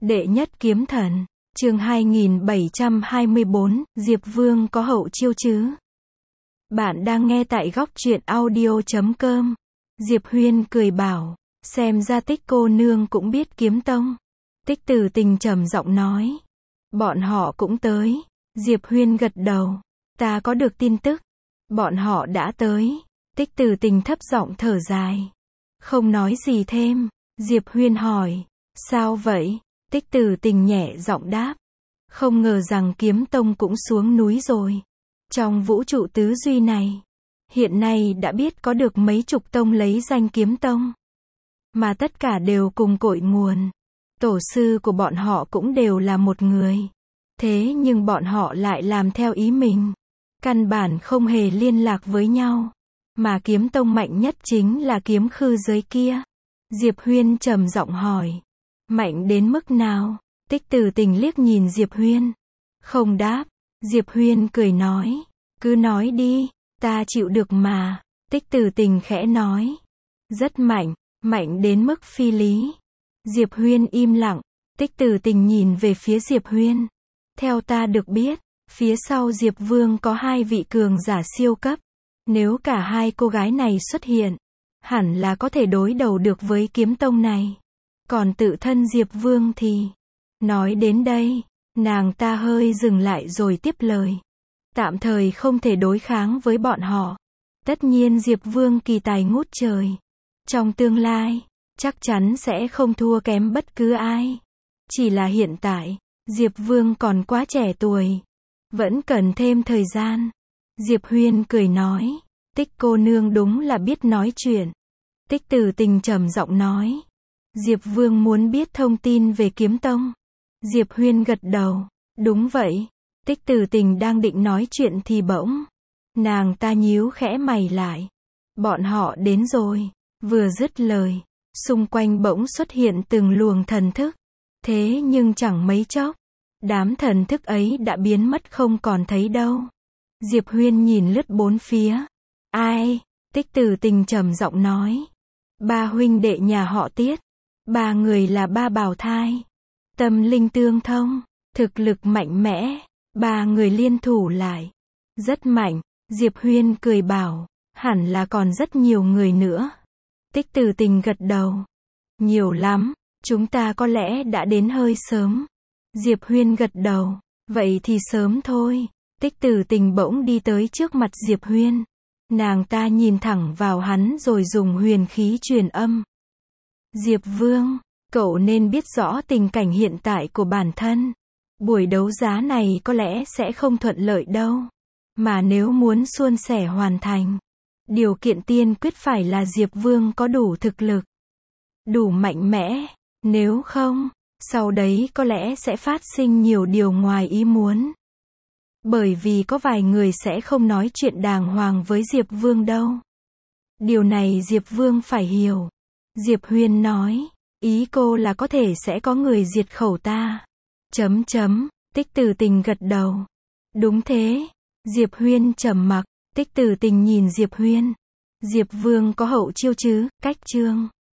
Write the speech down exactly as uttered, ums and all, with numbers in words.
Đệ nhất kiếm thần, chương hai nghìn bảy trăm hai mươi bốn, Diệp Vương có hậu chiêu chứ? Bạn đang nghe tại góc truyện audio chấm com. Diệp Huyên cười bảo, xem ra Tích cô nương cũng biết kiếm tông. Tích Tử Tình trầm giọng nói, bọn họ cũng tới. Diệp Huyên gật đầu, ta có được tin tức, bọn họ đã tới. Tích Tử Tình thấp giọng thở dài, không nói gì thêm. Diệp Huyên hỏi, sao vậy? Tích Tử Tình nhẹ giọng đáp, không ngờ rằng kiếm tông cũng xuống núi rồi. Trong vũ trụ tứ duy này, hiện nay đã biết có được mấy chục tông lấy danh kiếm tông, mà tất cả đều cùng cội nguồn. Tổ sư của bọn họ cũng đều là một người. Thế nhưng bọn họ lại làm theo ý mình, căn bản không hề liên lạc với nhau. Mà kiếm tông mạnh nhất chính là kiếm khư giới kia. Diệp Huyên trầm giọng hỏi, mạnh đến mức nào? Tích Tử Tình liếc nhìn Diệp Huyên, không đáp. Diệp Huyên cười nói, cứ nói đi, ta chịu được mà. Tích Tử Tình khẽ nói, rất mạnh, mạnh đến mức phi lý. Diệp Huyên im lặng. Tích Tử Tình nhìn về phía Diệp Huyên, theo ta được biết, phía sau Diệp Vương có hai vị cường giả siêu cấp. Nếu cả hai cô gái này xuất hiện, hẳn là có thể đối đầu được với kiếm tông này. Còn tự thân Diệp Vương thì... Nói đến đây, nàng ta hơi dừng lại rồi tiếp lời. Tạm thời không thể đối kháng với bọn họ. Tất nhiên Diệp Vương kỳ tài ngút trời. Trong tương lai, chắc chắn sẽ không thua kém bất cứ ai. Chỉ là hiện tại, Diệp Vương còn quá trẻ tuổi. Vẫn cần thêm thời gian. Diệp Huyên cười nói, Tích cô nương đúng là biết nói chuyện. Tích Tử Tình trầm giọng nói, Diệp Vương muốn biết thông tin về kiếm tông. Diệp Huyên gật đầu, đúng vậy. Tích Tử Tình đang định nói chuyện thì bỗng, nàng ta nhíu khẽ mày lại. Bọn họ đến rồi. Vừa dứt lời, xung quanh bỗng xuất hiện từng luồng thần thức. Thế nhưng chẳng mấy chốc, đám thần thức ấy đã biến mất không còn thấy đâu. Diệp Huyên nhìn lướt bốn phía. Ai? Tích Tử Tình trầm giọng nói, ba huynh đệ nhà họ Tiết. Ba người là ba bào thai, tâm linh tương thông, thực lực mạnh mẽ. Ba người liên thủ lại, rất mạnh. Diệp Huyên cười bảo, hẳn là còn rất nhiều người nữa. Tích Tử Tình gật đầu, nhiều lắm, chúng ta có lẽ đã đến hơi sớm. Diệp Huyên gật đầu, vậy thì sớm thôi. Tích Tử Tình bỗng đi tới trước mặt Diệp Huyên. Nàng ta nhìn thẳng vào hắn rồi dùng huyền khí truyền âm. Diệp Vương, cậu nên biết rõ tình cảnh hiện tại của bản thân. Buổi đấu giá này có lẽ sẽ không thuận lợi đâu. Mà nếu muốn suôn sẻ hoàn thành, điều kiện tiên quyết phải là Diệp Vương có đủ thực lực, đủ mạnh mẽ. Nếu không, sau đấy có lẽ sẽ phát sinh nhiều điều ngoài ý muốn. Bởi vì có vài người sẽ không nói chuyện đàng hoàng với Diệp Vương đâu. Điều này Diệp Vương phải hiểu. Diệp Huyên nói, ý cô là có thể sẽ có người diệt khẩu ta. Chấm chấm, Tích Tử Tình gật đầu. Đúng thế. Diệp Huyên trầm mặc. Tích Tử Tình nhìn Diệp Huyên. Diệp Vương có hậu chiêu chứ? Cách chương